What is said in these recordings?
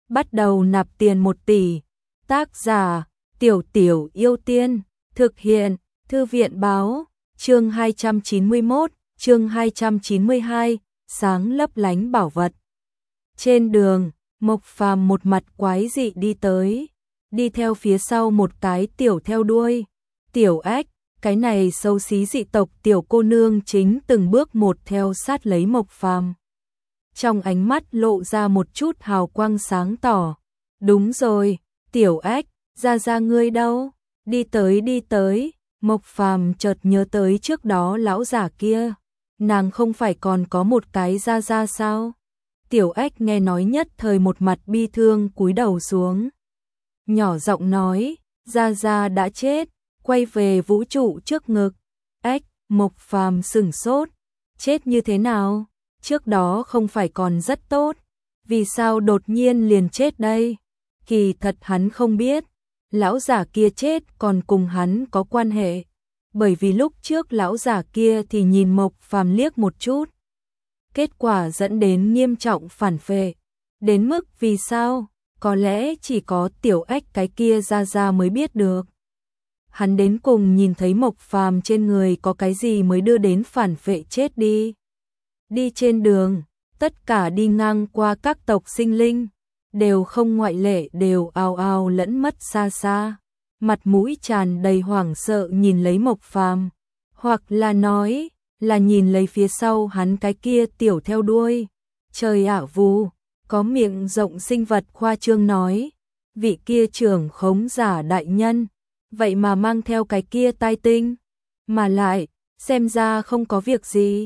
bắt đầu nạp tiền 1 tỷ. Tác giả: Tiểu Tiểu Yêu Tiên. Thực hiện: Thư viện báo. Chương 291, chương 292, sáng lấp lánh bảo vật. Trên đường, Mộc Phàm một mặt quái dị đi tới, đi theo phía sau một cái tiểu theo đuôi. Tiểu Ách, cái này xấu xí dị tộc tiểu cô nương chính từng bước một theo sát lấy Mộc Phàm. Trong ánh mắt lộ ra một chút hào quang sáng tỏ. Đúng rồi, Tiểu Ách, ra ngươi đâu? Đi tới, Mộc Phàm chợt nhớ tới trước đó lão giả kia, nàng không phải còn có một cái ra sao? Tiểu Ách nghe nói nhất thời một mặt bi thương cúi đầu xuống. Nhỏ giọng nói, ra đã chết, quay về vũ trụ trước ngực. Ách, Mộc Phàm sửng sốt, chết như thế nào? Trước đó không phải còn rất tốt, vì sao đột nhiên liền chết đây? Kỳ thật hắn không biết, lão giả kia chết còn cùng hắn có quan hệ, bởi vì lúc trước lão giả kia thì nhìn Mộc Phàm liếc một chút, kết quả dẫn đến nghiêm trọng phản phệ. Đến mức vì sao, có lẽ chỉ có Tiểu Ách cái kia ra mới biết được. Hắn đến cùng nhìn thấy Mộc Phàm trên người có cái gì mới đưa đến phản phệ chết đi. Đi trên đường, tất cả đi ngang qua các tộc sinh linh, đều không ngoại lệ đều ào ào lẫn mất xa, mặt mũi tràn đầy hoảng sợ nhìn lấy Mộc Phàm, hoặc là nói là nhìn lấy phía sau hắn cái kia tiểu theo đuôi. Trời ạ vù, có miệng rộng sinh vật khoa trương nói, vị kia trưởng khống giả đại nhân, vậy mà mang theo cái kia tai tinh, mà lại, xem ra không có việc gì.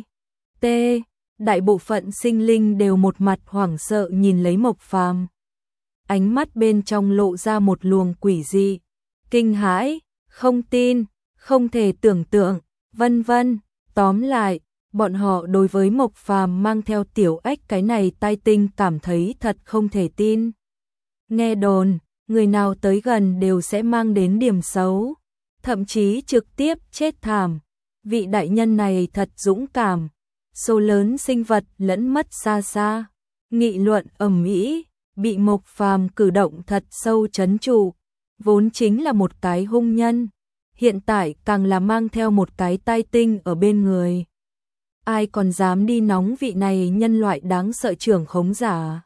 Đại bộ phận sinh linh đều một mặt hoảng sợ nhìn lấy Mộc Phàm. Ánh mắt bên trong lộ ra một luồng quỷ dị, kinh hãi, không tin, không thể tưởng tượng, vân vân. Tóm lại, bọn họ đối với Mộc Phàm mang theo Tiểu Ách cái này tai tinh cảm thấy thật không thể tin. Nghe đồn, người nào tới gần đều sẽ mang đến điểm xấu, thậm chí trực tiếp chết thảm. Vị đại nhân này thật dũng cảm. Số lớn sinh vật lẫn mất xa, nghị luận ầm ĩ, bị Mộc Phàm cử động thật sâu trấn trụ, vốn chính là một cái hung nhân, hiện tại càng là mang theo một cái tai tinh ở bên người. Ai còn dám đi nóng vị này nhân loại đáng sợ trưởng khống giả?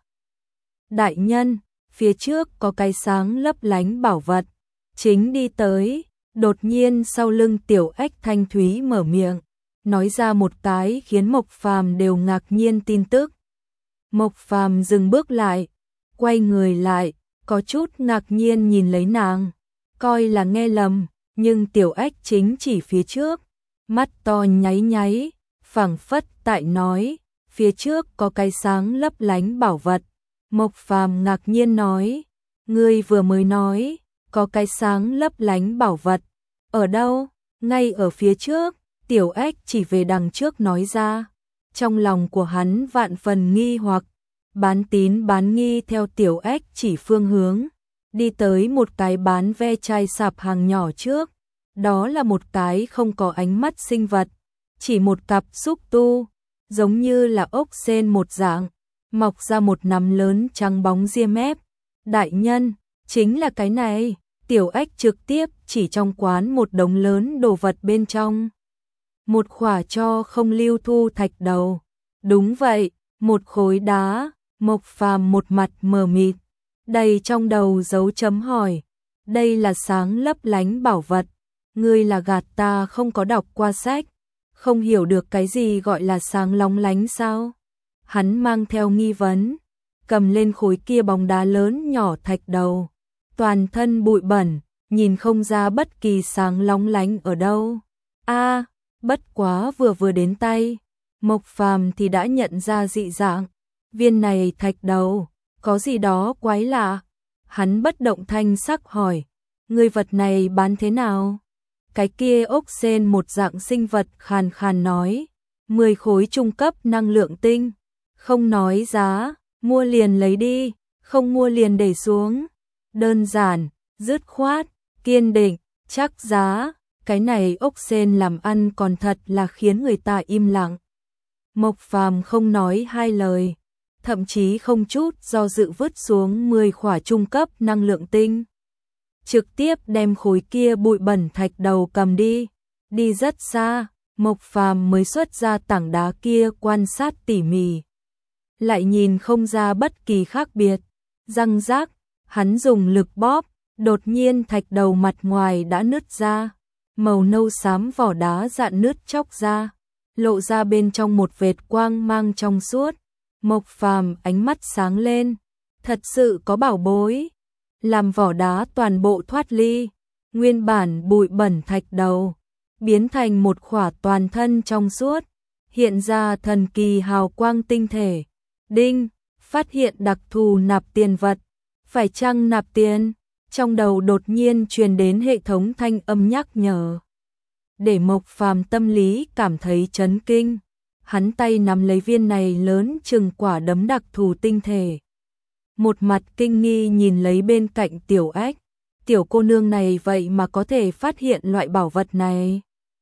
Đại nhân, phía trước có cái sáng lấp lánh bảo vật, chính đi tới, đột nhiên sau lưng Tiểu Ách thanh thúy mở miệng, nói ra một cái khiến Mộc Phàm đều ngạc nhiên tin tức. Mộc Phàm dừng bước lại, quay người lại, có chút ngạc nhiên nhìn lấy nàng, coi là nghe lầm, nhưng Tiểu Ách chính chỉ phía trước, mắt to nháy, phảng phất tại nói, phía trước có cái sáng lấp lánh bảo vật. Mộc Phàm ngạc nhiên nói, ngươi vừa mới nói, có cái sáng lấp lánh bảo vật, ở đâu? Ngay ở phía trước. Tiểu Ách chỉ về đằng trước nói ra, trong lòng của hắn vạn phần nghi hoặc, bán tín bán nghi theo Tiểu Ách chỉ phương hướng, đi tới một cái bán ve chai sạp hàng nhỏ trước, đó là một cái không có ánh mắt sinh vật, chỉ một cặp xúc tu, giống như là ốc sên một dạng, mọc ra một nắm lớn trắng bóng ria mép. Đại nhân, chính là cái này. Tiểu Ách trực tiếp chỉ trong quán một đống lớn đồ vật bên trong. Một khỏa cho không lưu thu thạch đầu. Đúng vậy, một khối đá. Mộc Phàm một mặt mờ mịt, đầy trong đầu dấu chấm hỏi. Đây là sáng lấp lánh bảo vật. Ngươi là gạt ta không có đọc qua sách, không hiểu được cái gì gọi là sáng lóng lánh sao? Hắn mang theo nghi vấn, cầm lên khối kia bóng đá lớn nhỏ thạch đầu. Toàn thân bụi bẩn, nhìn không ra bất kỳ sáng lóng lánh ở đâu. Bất quá vừa đến tay, Mộc Phàm thì đã nhận ra dị dạng. Viên này thạch đầu, có gì đó quái lạ. Hắn bất động thanh sắc hỏi, người vật này bán thế nào? Cái kia ốc sên một dạng sinh vật khàn khàn nói, 10 khối trung cấp năng lượng tinh. Không nói giá, mua liền lấy đi, không mua liền để xuống. Đơn giản, dứt khoát, kiên định, chắc giá. Cái này ốc sên làm ăn còn thật là khiến người ta im lặng. Mộc Phàm không nói hai lời, thậm chí không chút do dự vứt xuống 10 khỏa trung cấp năng lượng tinh. Trực tiếp đem khối kia bụi bẩn thạch đầu cầm đi, đi rất xa, Mộc Phàm mới xuất ra tảng đá kia quan sát tỉ mỉ. Lại nhìn không ra bất kỳ khác biệt, răng rác, hắn dùng lực bóp, đột nhiên thạch đầu mặt ngoài đã nứt ra, màu nâu xám vỏ đá dạn nứt chóc ra, lộ ra bên trong một vệt quang mang trong suốt. Mộc Phàm ánh mắt sáng lên, thật sự có bảo bối, làm vỏ đá toàn bộ thoát ly, nguyên bản bụi bẩn thạch đầu, biến thành một khỏa toàn thân trong suốt, hiện ra thần kỳ hào quang tinh thể. Đinh, phát hiện đặc thù nạp tiền vật, phải chăng nạp tiền? Trong đầu đột nhiên truyền đến hệ thống thanh âm nhắc nhở. Để Mộc Phàm tâm lý cảm thấy chấn kinh, hắn tay nắm lấy viên này lớn chừng quả đấm đặc thù tinh thể. Một mặt kinh nghi nhìn lấy bên cạnh Tiểu Ách, tiểu cô nương này vậy mà có thể phát hiện loại bảo vật này.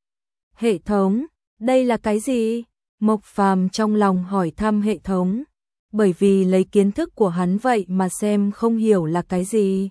Hệ thống, đây là cái gì? Mộc Phàm trong lòng hỏi thăm hệ thống, bởi vì lấy kiến thức của hắn vậy mà xem không hiểu là cái gì.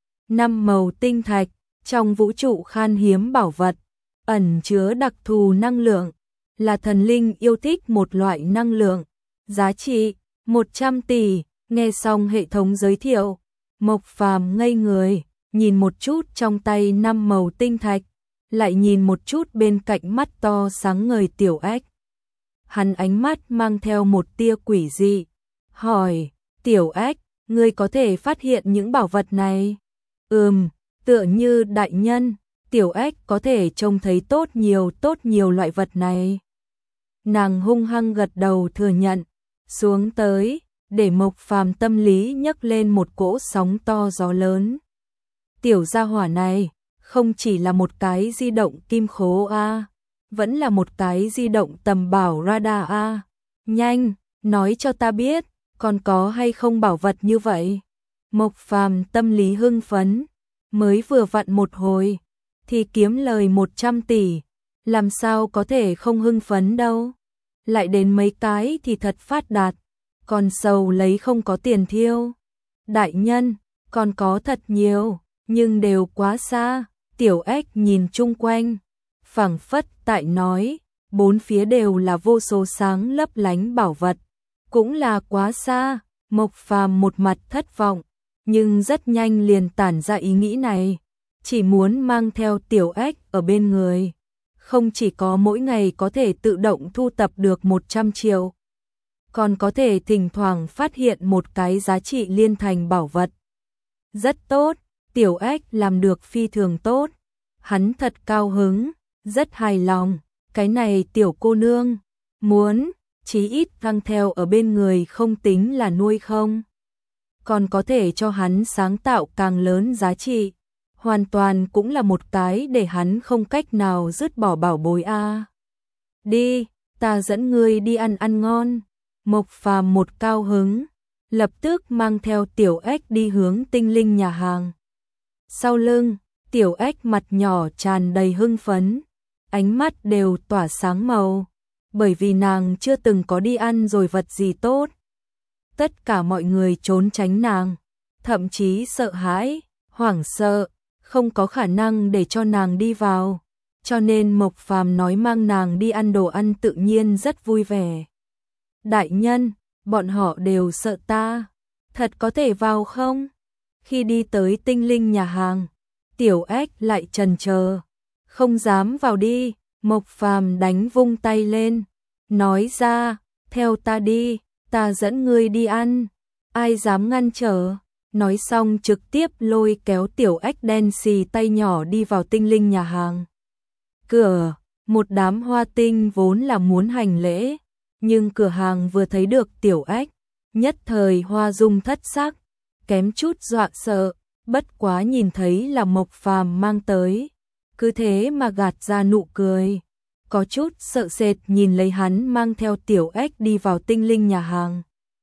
5 màu tinh thạch, trong vũ trụ khan hiếm bảo vật, ẩn chứa đặc thù năng lượng, là thần linh yêu thích một loại năng lượng, giá trị 100 tỷ. Nghe xong hệ thống giới thiệu, Mộc Phàm ngây người, nhìn một chút trong tay 5 màu tinh thạch, lại nhìn một chút bên cạnh mắt to sáng ngời Tiểu Ách. Hắn ánh mắt mang theo một tia quỷ dị, hỏi, Tiểu Ách, ngươi có thể phát hiện những bảo vật này? Tựa như đại nhân, Tiểu Ách có thể trông thấy tốt nhiều loại vật này. Nàng hung hăng gật đầu thừa nhận, xuống tới, để Mộc Phàm tâm lý nhấc lên một cỗ sóng to gió lớn. Tiểu gia hỏa này, không chỉ là một cái di động kim khố a, vẫn là một cái di động tầm bảo radar a. Nhanh, nói cho ta biết, còn có hay không bảo vật như vậy? Mộc Phàm tâm lý hưng phấn, mới vừa vặn một hồi, thì kiếm lời 100 tỷ, làm sao có thể không hưng phấn đâu. Lại đến mấy cái thì thật phát đạt, còn sầu lấy không có tiền thiêu. Đại nhân, còn có thật nhiều, nhưng đều quá xa. Tiểu Ách nhìn chung quanh, phảng phất tại nói, bốn phía đều là vô số sáng lấp lánh bảo vật, cũng là quá xa. Mộc Phàm một mặt thất vọng, nhưng rất nhanh liền tản ra ý nghĩ này, chỉ muốn mang theo Tiểu Ách ở bên người, không chỉ có mỗi ngày có thể tự động thu tập được 100 triệu, còn có thể thỉnh thoảng phát hiện một cái giá trị liên thành bảo vật. Rất tốt, Tiểu Ách làm được phi thường tốt, hắn thật cao hứng, rất hài lòng, cái này tiểu cô nương, muốn, chí ít thăng theo ở bên người không tính là nuôi không. Còn có thể cho hắn sáng tạo càng lớn giá trị, hoàn toàn cũng là một cái để hắn không cách nào dứt bỏ bảo bối a. Đi, ta dẫn ngươi đi ăn ngon. Mộc Phàm một cao hứng, lập tức mang theo Tiểu Ách đi hướng tinh linh nhà hàng. Sau lưng, Tiểu Ách mặt nhỏ tràn đầy hưng phấn, ánh mắt đều tỏa sáng màu, bởi vì nàng chưa từng có đi ăn rồi vật gì tốt. Tất cả mọi người trốn tránh nàng, thậm chí sợ hãi, hoảng sợ, không có khả năng để cho nàng đi vào, cho nên Mộc Phàm nói mang nàng đi ăn đồ ăn tự nhiên rất vui vẻ. Đại nhân, bọn họ đều sợ ta, thật có thể vào không? Khi đi tới tinh linh nhà hàng, Tiểu Ách lại chần chờ, không dám vào đi. Mộc Phàm đánh vung tay lên, nói ra, theo ta đi, ta dẫn ngươi đi ăn, ai dám ngăn trở. Nói xong trực tiếp lôi kéo Tiểu Ách đen xì tay nhỏ đi vào tinh linh nhà hàng. Cửa, một đám hoa tinh vốn là muốn hành lễ, nhưng cửa hàng vừa thấy được Tiểu Ách, nhất thời hoa dung thất sắc, kém chút dọa sợ, bất quá nhìn thấy là Mộc Phàm mang tới, cứ thế mà gạt ra nụ cười, có chút sợ sệt nhìn lấy hắn mang theo Tiểu Ách đi vào tinh linh nhà hàng.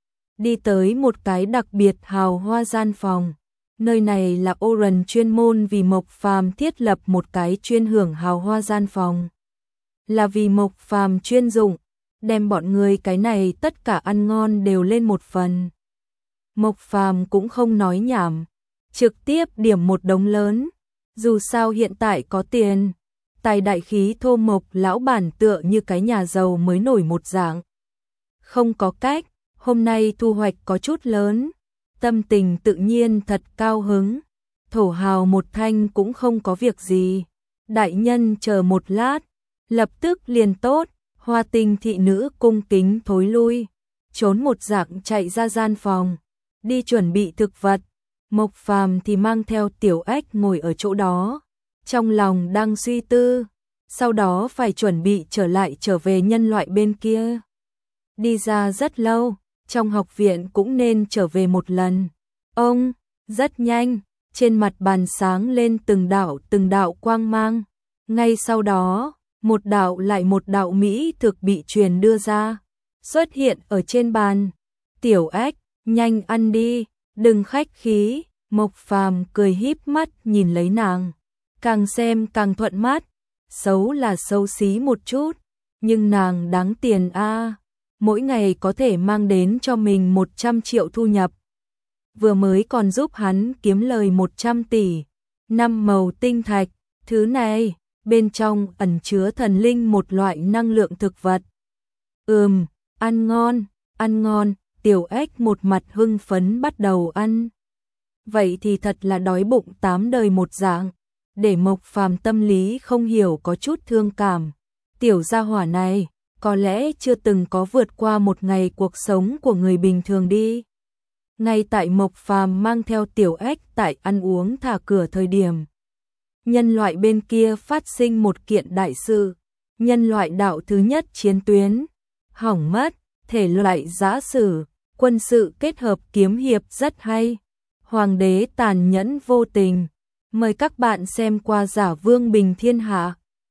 Đi tới một cái đặc biệt hào hoa gian phòng, nơi này là Oren chuyên môn vì Mộc Phàm thiết lập một cái chuyên hưởng hào hoa gian phòng, là vì Mộc Phàm chuyên dụng, đem bọn người cái này tất cả ăn ngon đều lên một phần. Mộc Phàm cũng không nói nhảm, trực tiếp điểm một đống lớn, dù sao hiện tại có tiền, tài đại khí thô Mộc lão bản tựa như cái nhà giàu mới nổi một dạng. Không có cách, hôm nay thu hoạch có chút lớn, tâm tình tự nhiên thật cao hứng, thổ hào một thanh cũng không có việc gì. Đại nhân chờ một lát, lập tức liền tốt. Hoa Tinh thị nữ cung kính thối lui, trốn một dạng chạy ra gian phòng, đi chuẩn bị thực vật. Mộc Phàm thì mang theo Tiểu Ách ngồi ở chỗ đó, trong lòng đang suy tư, sau đó phải chuẩn bị trở về nhân loại bên kia. Đi ra rất lâu, trong học viện cũng nên trở về một lần. Ông, rất nhanh, trên mặt bàn sáng lên từng đạo quang mang. Ngay sau đó, một đạo mỹ thực bị truyền đưa ra, xuất hiện ở trên bàn. Tiểu Ách, nhanh ăn đi, đừng khách khí. Mộc Phàm cười híp mắt nhìn lấy nàng, càng xem càng thuận mắt, xấu là xấu xí một chút, nhưng nàng đáng tiền a, mỗi ngày có thể mang đến cho mình 100 triệu thu nhập. Vừa mới còn giúp hắn kiếm lời 100 tỷ, 5 màu tinh thạch, thứ này bên trong ẩn chứa thần linh một loại năng lượng thực vật. Ăn ngon, Tiểu Ách một mặt hưng phấn bắt đầu ăn. Vậy thì thật là đói bụng 8 đời một dạng, để Mộc Phàm tâm lý không hiểu có chút thương cảm. Tiểu gia hỏa này, có lẽ chưa từng có vượt qua một ngày cuộc sống của người bình thường đi. Ngay tại Mộc Phàm mang theo Tiểu Ách tại ăn uống thả cửa thời điểm, nhân loại bên kia phát sinh một kiện đại sự. Nhân loại đạo thứ nhất chiến tuyến hỏng mất, thể loại giã sử, quân sự kết hợp kiếm hiệp rất hay. Hoàng đế tàn nhẫn vô tình. Mời các bạn xem qua Giả Vương Bình Thiên Hạ.